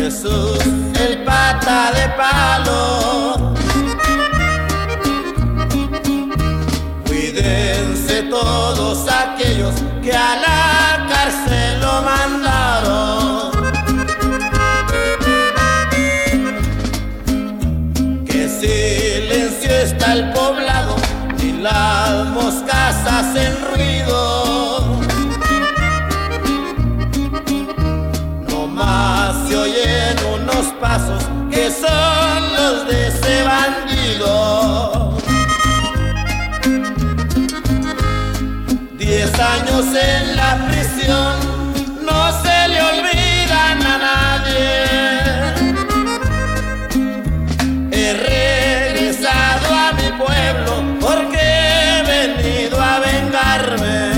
Jesús, el pata de palo. Cuídense todos aquellos que a la cárcel lo mandaron. Que silencio está el poblado y las moscas hacen ruido. No más se oyen unos pasos que son los de ese bandido. 10 años en la prisión no se le olvidan a nadie. He regresado a mi pueblo porque he venido a vengarme.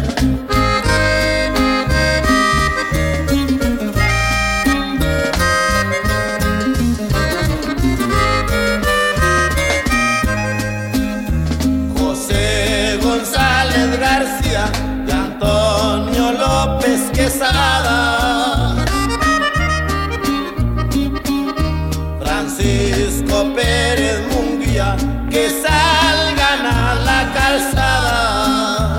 José González García y Antonio López Quesada, Francisco Pérez Munguía, que salgan a la calzada.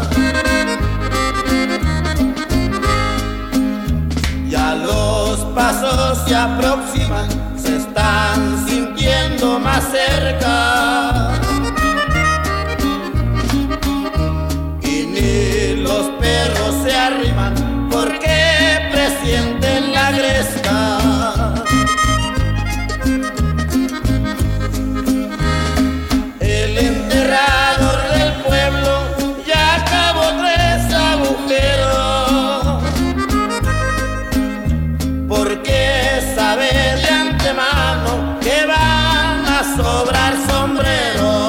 Ya los pasos se aproximan, se están sintiendo más cerca. Los perros se arriman porque presienten la gresca. El enterrador del pueblo ya acabó 3 agujeros, porque sabe de antemano que van a sobrar sombreros.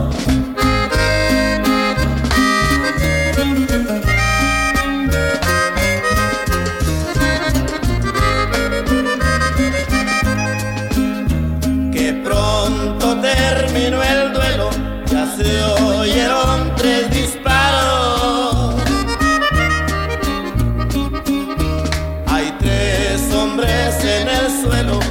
Terminó el duelo, ya se oyeron 3 disparos. Hay 3 hombres en el suelo